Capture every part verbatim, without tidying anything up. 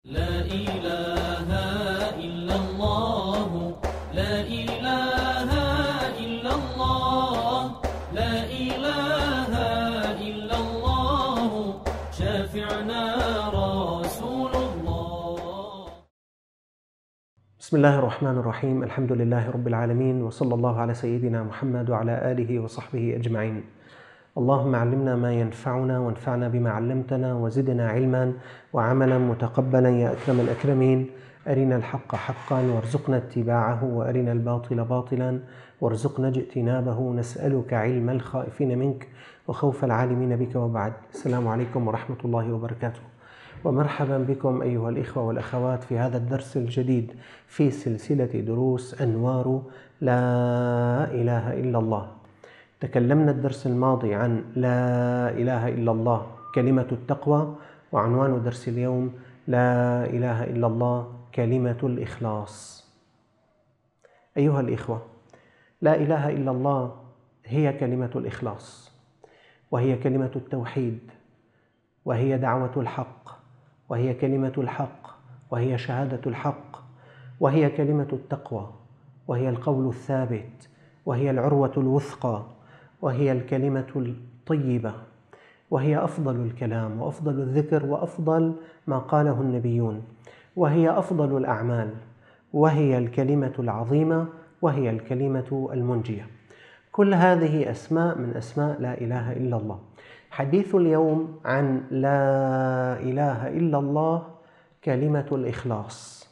لا إله إلا الله لا إله إلا الله لا إله إلا الله شافعنا رسول الله. بسم الله الرحمن الرحيم. الحمد لله رب العالمين، وصلى الله على سيدنا محمد وعلى آله وصحبه أجمعين. اللهم علمنا ما ينفعنا وانفعنا بما علمتنا وزدنا علما وعملا متقبلا يا أكرم الأكرمين. أرنا الحق حقا وارزقنا اتباعه، وأرنا الباطل باطلا وارزقنا اجتنابه. نسألك علم الخائفين منك وخوف العالمين بك، وبعد. السلام عليكم ورحمة الله وبركاته، ومرحبا بكم أيها الإخوة والأخوات في هذا الدرس الجديد في سلسلة دروس أنوار لا إله إلا الله. تكلمنا الدرس الماضي عن لا إله إلا الله كلمة التقوى، وعنوان درس اليوم لا إله إلا الله كلمة الإخلاص. أيها الإخوة، لا إله إلا الله هي كلمة الإخلاص، وهي كلمة التوحيد، وهي دعوة الحق، وهي كلمة الحق، وهي شهادة الحق، وهي كلمة التقوى، وهي القول الثابت، وهي العروة الوثقى، وهي الكلمة الطيبة، وهي أفضل الكلام وأفضل الذكر وأفضل ما قاله النبيون، وهي أفضل الأعمال، وهي الكلمة العظيمة، وهي الكلمة المنجية. كل هذه أسماء من أسماء لا إله إلا الله. حديث اليوم عن لا إله إلا الله كلمة الإخلاص.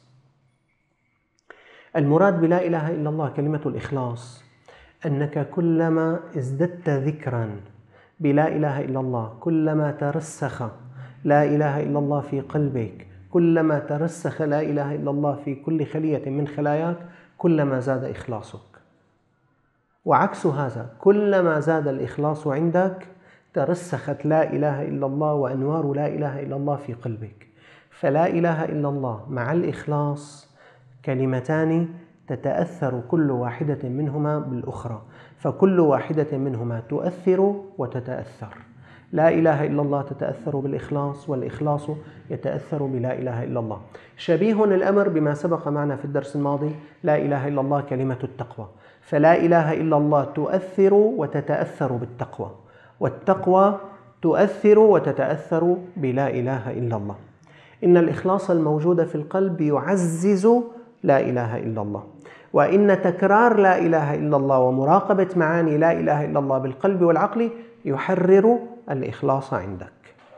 المراد بلا إله إلا الله كلمة الإخلاص أنك كلما ازددت ذكرا بلا إله إلا الله، كلما ترسخ لا إله إلا الله في قلبك، كلما ترسخ لا إله إلا الله في كل خلية من خلاياك، كلما زاد إخلاصك. وعكس هذا، كلما زاد الإخلاص عندك ترسخت لا إله إلا الله وأنوار لا إله إلا الله في قلبك. فلا إله إلا الله مع الإخلاص كلمتان تتأثر كل واحدة منهما بالأخرى، فكل واحدة منهما تؤثر وتتأثر. لا إله إلا الله تتأثر بالإخلاص، والإخلاص يتأثر بلا إله إلا الله. شبيه الأمر بما سبق معنا في الدرس الماضي، لا إله إلا الله كلمة التقوى. فلا إله إلا الله تؤثر وتتأثر بالتقوى، والتقوى تؤثر وتتأثر بلا إله إلا الله. إن الإخلاص الموجود في القلب يعزز لا إله إلا الله، وإن تكرار لا إله إلا الله ومراقبة معاني لا إله إلا الله بالقلب والعقل يحرر الإخلاص عندك.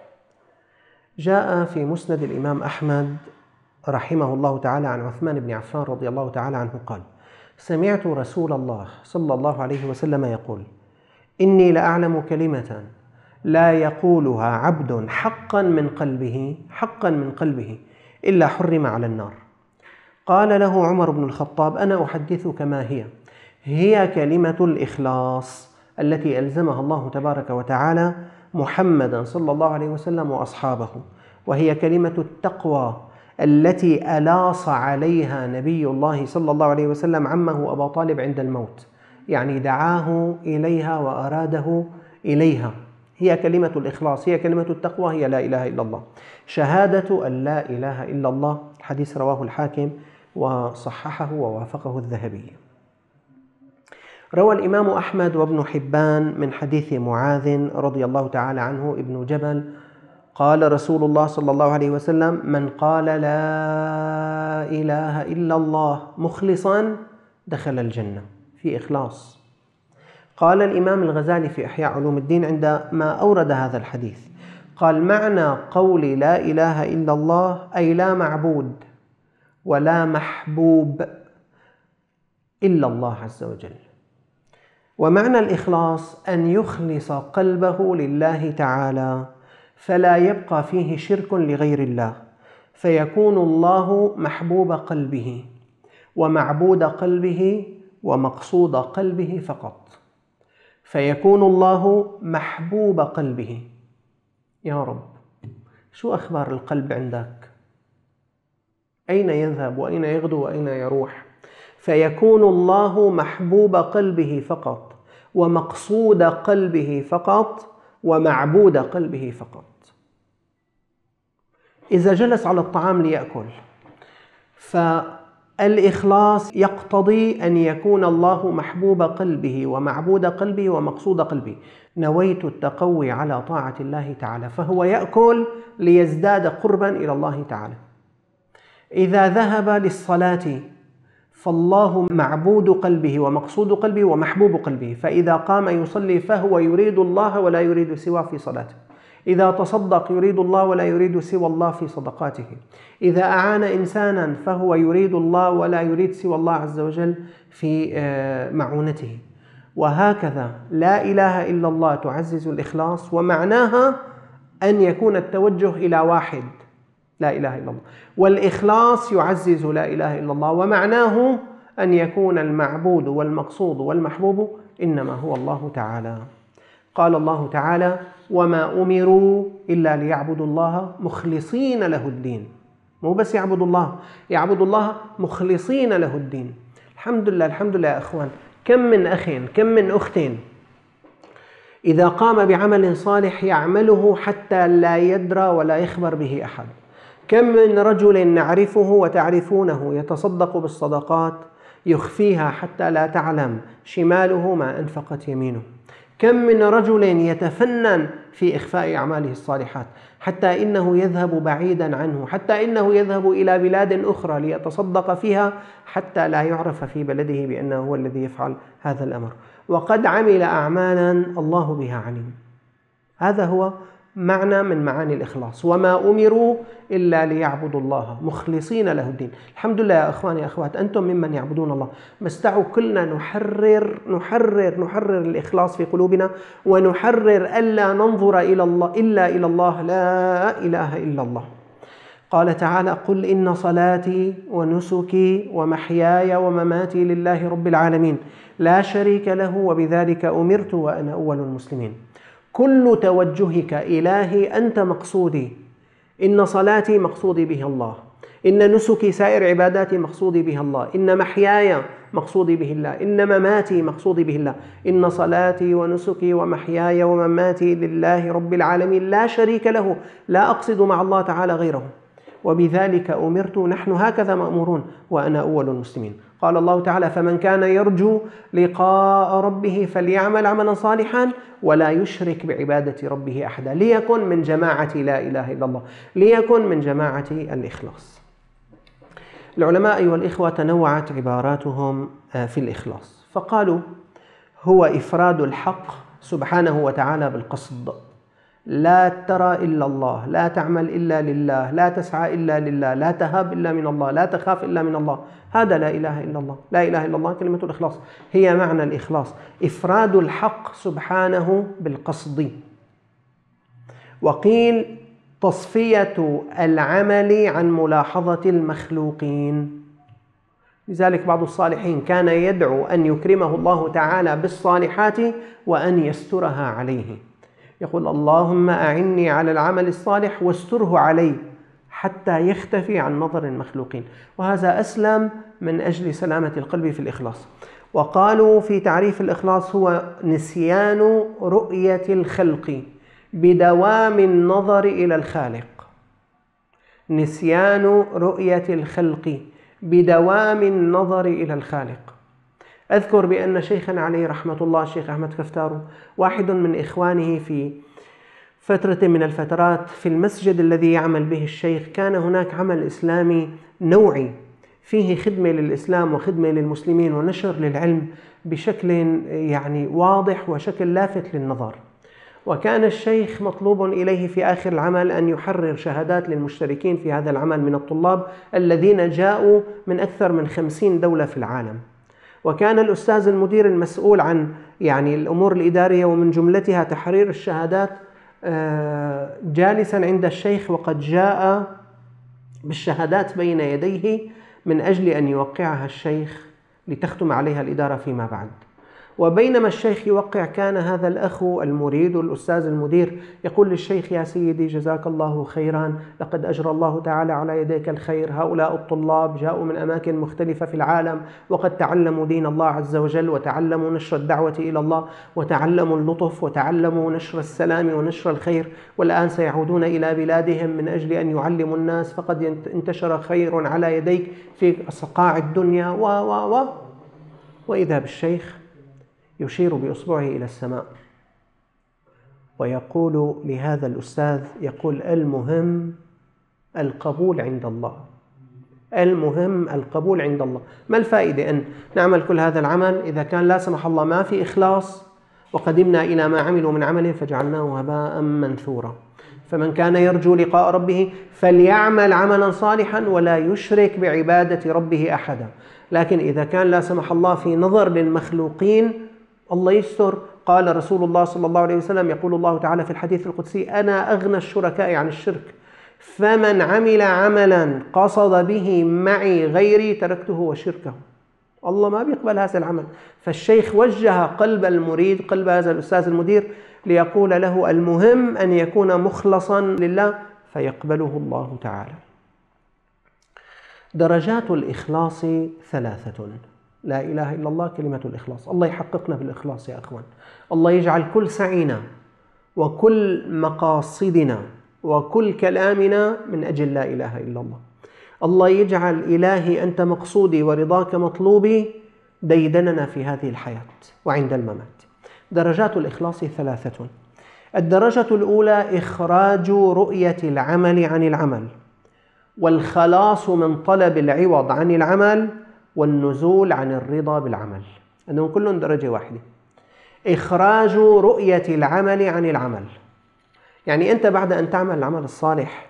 جاء في مسند الإمام أحمد رحمه الله تعالى عن عثمان بن عفان رضي الله تعالى عنه قال: سمعت رسول الله صلى الله عليه وسلم يقول: إني لأعلم كلمة لا يقولها عبد حقا من قلبه حقا من قلبه إلا حرم على النار. قال له عمر بن الخطاب: أنا أحدثك ما هي. هي كلمة الإخلاص التي ألزمها الله تبارك وتعالى محمدا صلى الله عليه وسلم وأصحابه، وهي كلمة التقوى التي ألاص عليها نبي الله صلى الله عليه وسلم عمه أبا طالب عند الموت، يعني دعاه إليها وأراده إليها. هي كلمة الإخلاص، هي كلمة التقوى، هي لا إله إلا الله. شهادة أن لا إله إلا الله، الحديث رواه الحاكم وصححه ووافقه الذهبي. روى الإمام أحمد وابن حبان من حديث معاذ رضي الله تعالى عنه ابن جبل قال رسول الله صلى الله عليه وسلم: من قال لا إله إلا الله مخلصا دخل الجنة، في إخلاص. قال الإمام الغزالي في إحياء علوم الدين عندما أورد هذا الحديث، قال: معنى قول لا إله إلا الله أي لا معبود ولا محبوب إلا الله عز وجل. ومعنى الإخلاص أن يخلص قلبه لله تعالى، فلا يبقى فيه شرك لغير الله، فيكون الله محبوب قلبه ومعبود قلبه ومقصود قلبه فقط. فيكون الله محبوب قلبه. يا رب، شو أخبار القلب عندك؟ أين يذهب وأين يغدو وأين يروح؟ فيكون الله محبوب قلبه فقط، ومقصود قلبه فقط، ومعبود قلبه فقط. إذا جلس على الطعام ليأكل، فالإخلاص يقتضي أن يكون الله محبوب قلبه ومعبود قلبه ومقصود قلبه. نويت التقوي على طاعة الله تعالى، فهو يأكل ليزداد قربا إلى الله تعالى. إذا ذهب للصلاة فالله معبود قلبه ومقصود قلبه ومحبوب قلبه، فإذا قام يصلي فهو يريد الله ولا يريد سواه في صلاته. إذا تصدق يريد الله ولا يريد سوى الله في صدقاته. إذا أعان إنسانا فهو يريد الله ولا يريد سوى الله عز وجل في معونته. وهكذا لا إله إلا الله تعزز الإخلاص، ومعناها أن يكون التوجه إلى واحد لا إله إلا الله، والإخلاص يعزز لا إله إلا الله، ومعناه أن يكون المعبود والمقصود والمحبوب إنما هو الله تعالى. قال الله تعالى: وما أمروا إلا ليعبدوا الله مخلصين له الدين. مو بس يعبدوا الله، يعبدوا الله مخلصين له الدين. الحمد لله الحمد لله يا أخوان، كم من أخ كم من أخت إذا قام بعمل صالح يعمله حتى لا يدرى ولا يخبر به أحد. كم من رجل نعرفه وتعرفونه يتصدق بالصدقات يخفيها حتى لا تعلم شماله ما أنفقت يمينه. كم من رجل يتفنن في إخفاء أعماله الصالحات حتى إنه يذهب بعيدا عنه، حتى إنه يذهب إلى بلاد أخرى ليتصدق فيها حتى لا يعرف في بلده بأنه هو الذي يفعل هذا الأمر، وقد عمل أعمالا الله بها عليم. هذا هو معنى من معاني الإخلاص. وما أمروا إلا ليعبدوا الله مخلصين له الدين. الحمد لله يا أخواني يا أخوات، أنتم ممن يعبدون الله، بس دعوا كلنا نحرر نحرر نحرر الإخلاص في قلوبنا، ونحرر ألا ننظر إلى الله إلا إلى الله، لا إله إلا الله. قال تعالى: قل إن صلاتي ونسكي ومحياي ومماتي لله رب العالمين لا شريك له وبذلك أمرت وأنا أول المسلمين. كل توجهك إلهي أنت مقصودي، إن صلاتي مقصودي بها الله، إن نسكي سائر عباداتي مقصودي بها الله، إن محياي مقصودي به الله، إن مماتي مقصودي به الله. إن صلاتي ونسكي ومحياي ومماتي لله رب العالمين لا شريك له، لا أقصد مع الله تعالى غيره، وبذلك أمرت، نحن هكذا مأمورون وأنا أول المسلمين. قال الله تعالى: فمن كان يرجو لقاء ربه فليعمل عملا صالحا ولا يشرك بعبادة ربه أحدا. ليكن من جماعة لا إله إلا الله، ليكن من جماعة الإخلاص. العلماء أيها الإخوة تنوعت عباراتهم في الإخلاص، فقالوا: هو إفراد الحق سبحانه وتعالى بالقصد، لا ترى إلا الله، لا تعمل إلا لله، لا تسعى إلا لله، لا تهاب إلا من الله، لا تخاف إلا من الله. هذا لا إله إلا الله. لا إله إلا الله كلمة الإخلاص، هي معنى الإخلاص، إفراد الحق سبحانه بالقصد. وقيل تصفية العمل عن ملاحظة المخلوقين. لذلك بعض الصالحين كان يدعو أن يكرمه الله تعالى بالصالحات وأن يسترها عليه. يقول: اللهم أعني على العمل الصالح واستره علي حتى يختفي عن نظر المخلوقين. وهذا أسلم من أجل سلامة القلب في الإخلاص. وقالوا في تعريف الإخلاص: هو نسيان رؤية الخلق بدوام النظر إلى الخالق. نسيان رؤية الخلق بدوام النظر إلى الخالق. أذكر بأن شيخنا عليه رحمة الله الشيخ أحمد كفتارو، واحد من إخوانه في فترة من الفترات في المسجد الذي يعمل به الشيخ، كان هناك عمل إسلامي نوعي فيه خدمة للإسلام وخدمة للمسلمين ونشر للعلم بشكل يعني واضح وشكل لافت للنظر. وكان الشيخ مطلوب إليه في آخر العمل أن يحرر شهادات للمشتركين في هذا العمل من الطلاب الذين جاءوا من أكثر من خمسين دولة في العالم. وكان الأستاذ المدير المسؤول عن يعني الأمور الإدارية ومن جملتها تحرير الشهادات جالسا عند الشيخ، وقد جاء بالشهادات بين يديه من أجل أن يوقعها الشيخ لتختم عليها الإدارة فيما بعد. وبينما الشيخ يوقع كان هذا الأخ المريد الأستاذ المدير يقول للشيخ: يا سيدي جزاك الله خيرا، لقد أجرى الله تعالى على يديك الخير، هؤلاء الطلاب جاءوا من أماكن مختلفة في العالم وقد تعلموا دين الله عز وجل، وتعلموا نشر الدعوة إلى الله، وتعلموا اللطف، وتعلموا نشر السلام ونشر الخير، والآن سيعودون إلى بلادهم من أجل أن يعلموا الناس، فقد انتشر خير على يديك في أصقاع الدنيا و و و وإذا بالشيخ يشير بإصبعه إلى السماء ويقول لهذا الأستاذ، يقول: المهم القبول عند الله، المهم القبول عند الله. ما الفائدة أن نعمل كل هذا العمل إذا كان لا سمح الله ما في إخلاص، وقدمنا إلى ما عملوا من عمل فجعلناه هباء منثورا. فمن كان يرجو لقاء ربه فليعمل عملا صالحا ولا يشرك بعبادة ربه أحدا. لكن إذا كان لا سمح الله في نظر للمخلوقين، الله يستر. قال رسول الله صلى الله عليه وسلم، يقول الله تعالى في الحديث القدسي: أنا أغنى الشركاء عن الشرك، فمن عمل عملا قصد به معي غيري تركته وشركه. الله ما بيقبل هذا العمل. فالشيخ وجه قلب المريد، قلب هذا الأستاذ المدير، ليقول له: المهم أن يكون مخلصا لله فيقبله الله تعالى. درجات الإخلاص ثلاثة. لا إله إلا الله، كلمة الإخلاص. الله يحققنا بالإخلاص يا أخوان. الله يجعل كل سعينا وكل مقاصدنا وكل كلامنا من أجل لا إله إلا الله. الله يجعل إلهي أنت مقصودي ورضاك مطلوبي ديدننا في هذه الحياة وعند الممات. درجات الإخلاص ثلاثة. الدرجة الأولى إخراج رؤية العمل عن العمل، والخلاص من طلب العوض عن العمل، والنزول عن الرضا بالعمل. أنهم كلهم درجة واحدة. إخراج رؤية العمل عن العمل، يعني أنت بعد أن تعمل العمل الصالح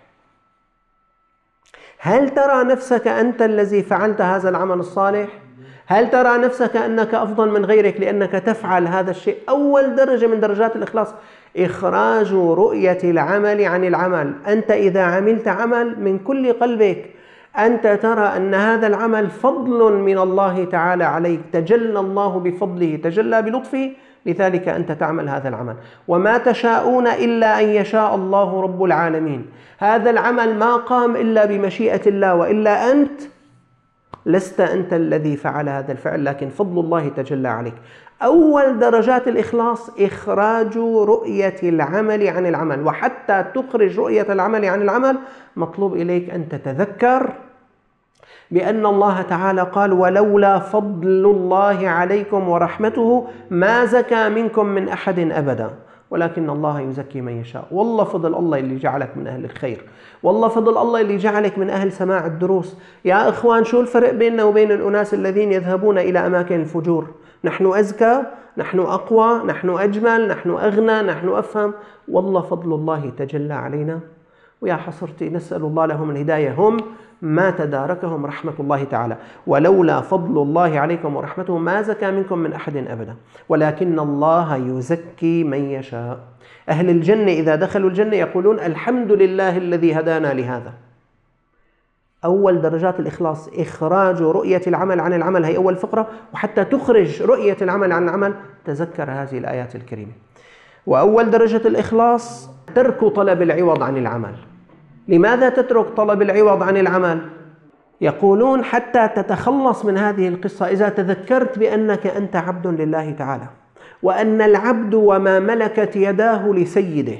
هل ترى نفسك أنت الذي فعلت هذا العمل الصالح؟ هل ترى نفسك أنك أفضل من غيرك لأنك تفعل هذا الشيء؟ أول درجة من درجات الإخلاص إخراج رؤية العمل عن العمل. أنت إذا عملت عمل من كل قلبك أنت ترى أن هذا العمل فضل من الله تعالى عليك، تجلى الله بفضله، تجلى بلطفه، لذلك أنت تعمل هذا العمل. وما تشاءون إلا أن يشاء الله رب العالمين. هذا العمل ما قام إلا بمشيئة الله، وإلا أنت لست أنت الذي فعل هذا الفعل، لكن فضل الله تجلى عليك. أول درجات الإخلاص إخراج رؤية العمل عن العمل. وحتى تخرج رؤية العمل عن العمل مطلوب إليك أن تتذكر بأن الله تعالى قال: ولولا فضل الله عليكم ورحمته ما زكى منكم من أحد أبدا ولكن الله يزكي من يشاء. والله فضل الله اللي جعلك من أهل الخير، والله فضل الله اللي جعلك من أهل سماع الدروس. يا إخوان، شو الفرق بيننا وبين الأناس الذين يذهبون إلى أماكن الفجور؟ نحن أزكى، نحن أقوى، نحن أجمل، نحن أغنى، نحن أفهم. والله فضل الله تجلى علينا، ويا حسرتي نسأل الله لهم الهداية، هم ما تداركهم رحمة الله تعالى. ولولا فضل الله عليكم ورحمته ما زكى منكم من أحد أبدا ولكن الله يزكي من يشاء. أهل الجنة إذا دخلوا الجنة يقولون: الحمد لله الذي هدانا لهذا. أول درجات الإخلاص إخراج رؤية العمل عن العمل، هي أول فقرة. وحتى تخرج رؤية العمل عن العمل تذكر هذه الآيات الكريمة. وأول درجة الإخلاص ترك طلب العوض عن العمل. لماذا تترك طلب العوض عن العمل؟ يقولون حتى تتخلص من هذه القصة. إذا تذكرت بأنك أنت عبد لله تعالى، وأن العبد وما ملكت يداه لسيده،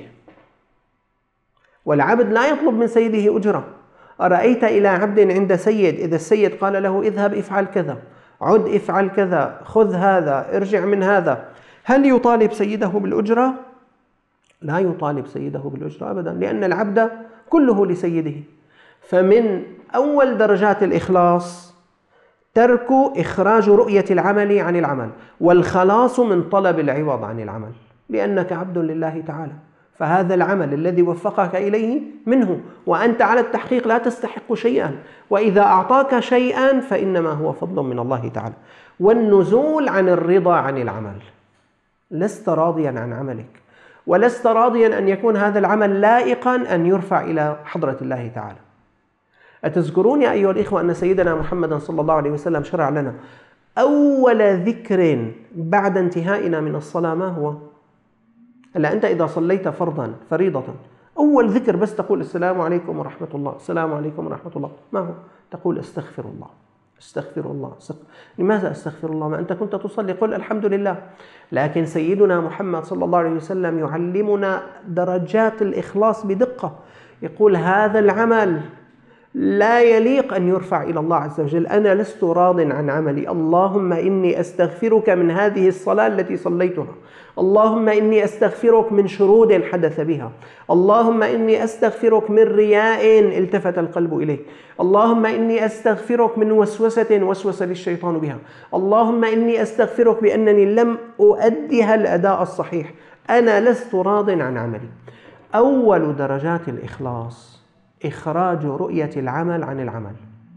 والعبد لا يطلب من سيده أجرة. أرأيت إلى عبد عند سيد، إذا السيد قال له: اذهب افعل كذا، عد افعل كذا، خذ هذا، ارجع من هذا، هل يطالب سيده بالأجرة؟ لا يطالب سيده بالأجرة أبدا، لأن العبد كله لسيده. فمن أول درجات الإخلاص ترك إخراج رؤية العمل عن العمل، والخلاص من طلب العوض عن العمل، لأنك عبد لله تعالى، فهذا العمل الذي وفقك إليه منه، وأنت على التحقيق لا تستحق شيئا، وإذا أعطاك شيئا فإنما هو فضل من الله تعالى. والنزول عن الرضا عن العمل، لست راضيا عن عملك، ولست راضيا أن يكون هذا العمل لائقا أن يرفع إلى حضرة الله تعالى. أتذكرون يا أيها الإخوة أن سيدنا محمد صلى الله عليه وسلم شرع لنا أول ذكر بعد انتهائنا من الصلاة ما هو؟ هلا أنت إذا صليت فرضا فريضة أول ذكر بس تقول السلام عليكم ورحمة الله، السلام عليكم ورحمة الله، ما هو؟ تقول استغفر الله، استغفر الله، استغفر. لماذا استغفر الله؟ ما أنت كنت تصلي، قل الحمد لله. لكن سيدنا محمد صلى الله عليه وسلم يعلمنا درجات الإخلاص بدقة، يقول هذا العمل لا يليق أن يرفع إلى الله عز وجل، أنا لست راض عن عملي، اللهم إني أستغفرك من هذه الصلاة التي صليتها، اللهم إني أستغفرك من شرود حدث بها، اللهم إني أستغفرك من رياء التفت القلب إليه، اللهم إني أستغفرك من وسوسة وسوس للشيطان بها، اللهم إني أستغفرك بأنني لم أؤديها الأداء الصحيح، أنا لست راض عن عملي. أول درجات الإخلاص إخراج رؤية العمل عن العمل،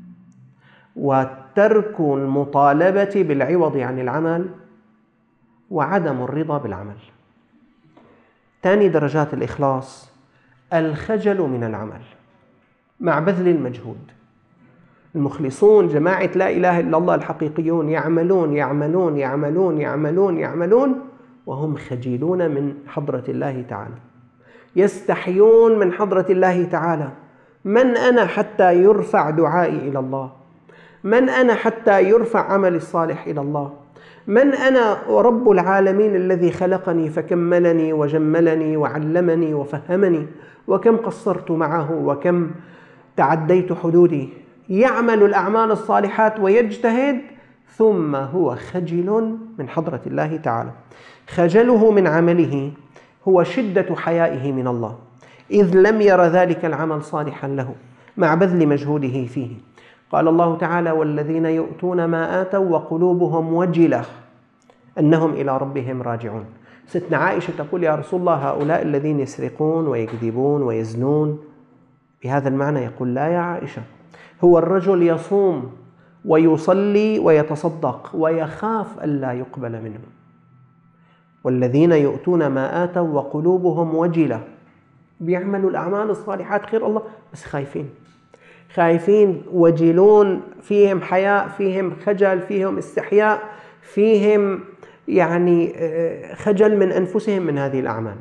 وترك المطالبة بالعوض عن العمل، وعدم الرضا بالعمل. ثاني درجات الإخلاص الخجل من العمل مع بذل المجهود. المخلصون جماعة لا إله إلا الله الحقيقيون يعملون يعملون يعملون يعملون يعملون وهم خجلون من حضرة الله تعالى، يستحيون من حضرة الله تعالى. من أنا حتى يرفع دعائي إلى الله؟ من أنا حتى يرفع عملي الصالح إلى الله؟ من أنا رب العالمين الذي خلقني فكملني وجملني وعلمني وفهمني، وكم قصرت معه وكم تعديت حدودي. يعمل الأعمال الصالحات ويجتهد ثم هو خجل من حضرة الله تعالى. خجله من عمله هو شدة حيائه من الله، إذ لم ير ذلك العمل صالحا له مع بذل مجهوده فيه. قال الله تعالى والذين يؤتون ما آتوا وقلوبهم وجلة أنهم إلى ربهم راجعون. ستنا عائشة تقول يا رسول الله هؤلاء الذين يسرقون ويكذبون ويزنون، بهذا المعنى يقول لا يا عائشة، هو الرجل يصوم ويصلي ويتصدق ويخاف ألا يقبل منه. والذين يؤتون ما آتوا وقلوبهم وجلة، بيعملوا الأعمال الصالحات خير الله بس خايفين خايفين وجلون، فيهم حياء، فيهم خجل، فيهم استحياء، فيهم يعني خجل من أنفسهم من هذه الأعمال.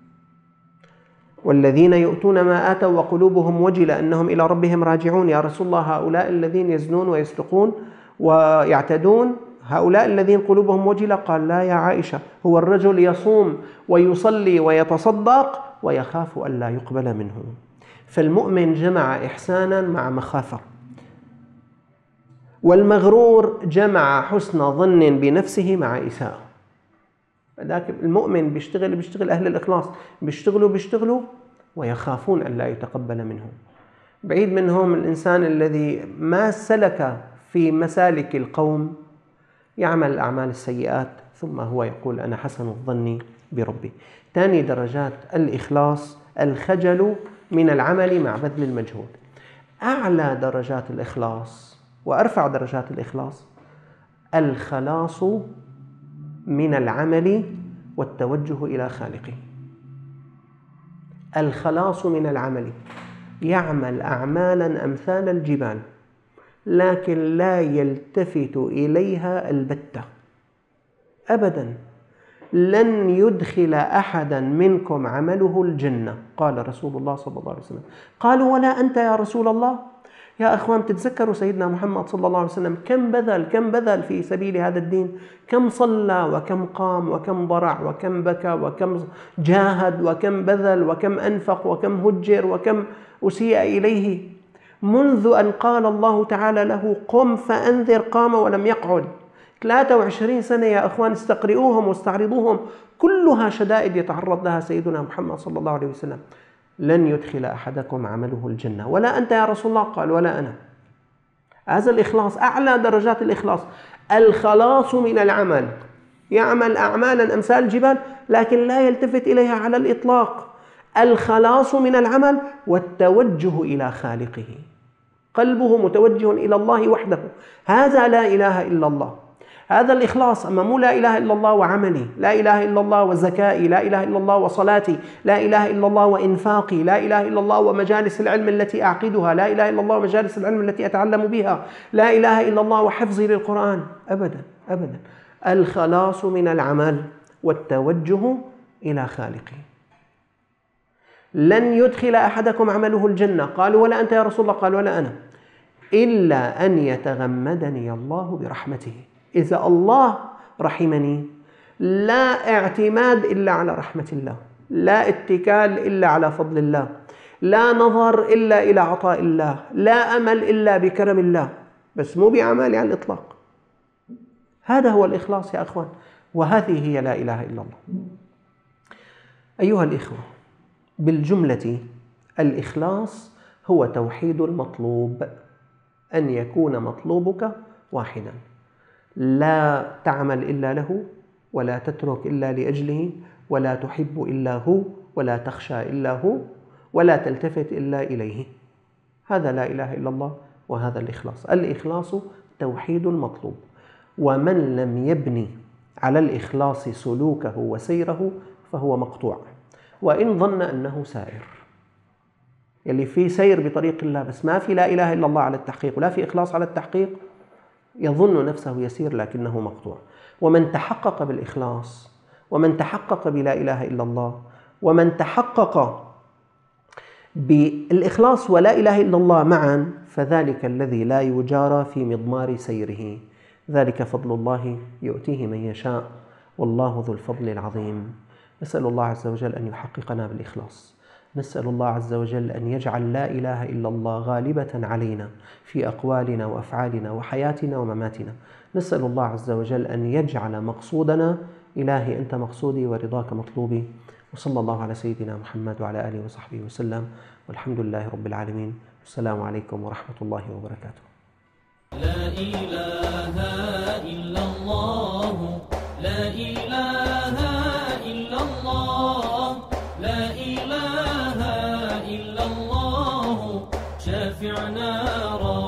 والذين يؤتون ما آتوا وقلوبهم وجلة أنهم إلى ربهم راجعون. يا رسول الله هؤلاء الذين يزنون ويسرقون ويعتدون هؤلاء الذين قلوبهم وجلة؟ قال لا يا عائشة، هو الرجل يصوم ويصلي ويتصدق ويخاف ألا يقبل منه. فالمؤمن جمع إحسانا مع مخافة، والمغرور جمع حسن ظن بنفسه مع إساءة. ذاك المؤمن بيشتغل بيشتغل أهل الإخلاص بيشتغلوا بيشتغلوا ويخافون أن لا يتقبل منهم. بعيد منهم الإنسان الذي ما سلك في مسالك القوم، يعمل الأعمال السيئات ثم هو يقول أنا حسن الظن بربي. ثاني درجات الإخلاص الخجل من العمل مع بذل المجهود. أعلى درجات الإخلاص وأرفع درجات الإخلاص الخلاص من العمل والتوجه إلى خالقه. الخلاص من العمل، يعمل أعمالا أمثال الجبال لكن لا يلتفت إليها البتة أبدا. لن يدخل أحدا منكم عمله الجنة، قال رسول الله صلى الله عليه وسلم. قالوا ولا أنت يا رسول الله؟ يا أخوان تتذكروا سيدنا محمد صلى الله عليه وسلم كم بذل كم بذل في سبيل هذا الدين، كم صلى وكم قام وكم ضرع وكم بكى وكم جاهد وكم بذل وكم أنفق وكم هجر وكم أسيء إليه، منذ أن قال الله تعالى له قم فأنذر قام ولم يقعد. ثلاثة وعشرين سنة يا أخوان، استقرئوهم واستعرضوهم، كلها شدائد يتعرض لها سيدنا محمد صلى الله عليه وسلم. لن يدخل أحدكم عمله الجنة. ولا أنت يا رسول الله؟ قال ولا أنا. هذا الإخلاص أعلى درجات الإخلاص، الخلاص من العمل، يعمل أعمالا أمثال الجبال لكن لا يلتفت إليها على الإطلاق. الخلاص من العمل والتوجه إلى خالقه، قلبه متوجه إلى الله وحده. هذا لا إله إلا الله، هذا الإخلاص. أما مو لا إله إلا الله وعملي، لا إله إلا الله وزكائي، لا إله إلا الله وصلاتي، لا إله إلا الله وإنفاقي، لا إله إلا الله ومجالس العلم التي أعقدها، لا إله إلا الله ومجالس العلم التي أتعلم بها، لا إله إلا الله وحفظي للقرآن. أبدا أبدا. الخلاص من العمل والتوجه إلى خالقه. لن يدخل أحدكم عمله الجنة، قالوا ولا أنت يا رسول الله؟ قال ولا أنا، إلا أن يتغمدني الله برحمته. إذا الله رحمني، لا اعتماد إلا على رحمة الله، لا اتكال إلا على فضل الله، لا نظر إلا إلى عطاء الله، لا أمل إلا بكرم الله، بس مو بأعمالي على الإطلاق. هذا هو الإخلاص يا أخوان، وهذه هي لا إله إلا الله. أيها الإخوة، بالجملة الإخلاص هو توحيد المطلوب، أن يكون مطلوبك واحدا، لا تعمل إلا له، ولا تترك إلا لأجله، ولا تحب إلا هو، ولا تخشى إلا هو، ولا تلتفت إلا إليه. هذا لا إله إلا الله، وهذا الإخلاص. الإخلاص توحيد المطلوب، ومن لم يبني على الإخلاص سلوكه وسيره فهو مقطوع، وإن ظن أنه سائر. يلي في سير بطريق الله بس ما في لا إله إلا الله على التحقيق ولا في إخلاص على التحقيق، يظن نفسه يسير لكنه مقطوع. ومن تحقق بالإخلاص، ومن تحقق بلا إله إلا الله، ومن تحقق بالإخلاص ولا إله إلا الله معا، فذلك الذي لا يجارى في مضمار سيره. ذلك فضل الله يؤتيه من يشاء، والله ذو الفضل العظيم. نسأل الله عز وجل أن يحققنا بالإخلاص. نسأل الله عز وجل أن يجعل لا إله إلا الله غالبة علينا في أقوالنا وأفعالنا وحياتنا ومماتنا. نسأل الله عز وجل أن يجعل مقصودنا إلهي أنت مقصودي ورضاك مطلوبي. وصلى الله على سيدنا محمد وعلى آله وصحبه وسلم، والحمد لله رب العالمين. السلام عليكم ورحمة الله وبركاته. لا إله إلا الله، لا إله إلا الله، لا إله إلا الله، شافعنا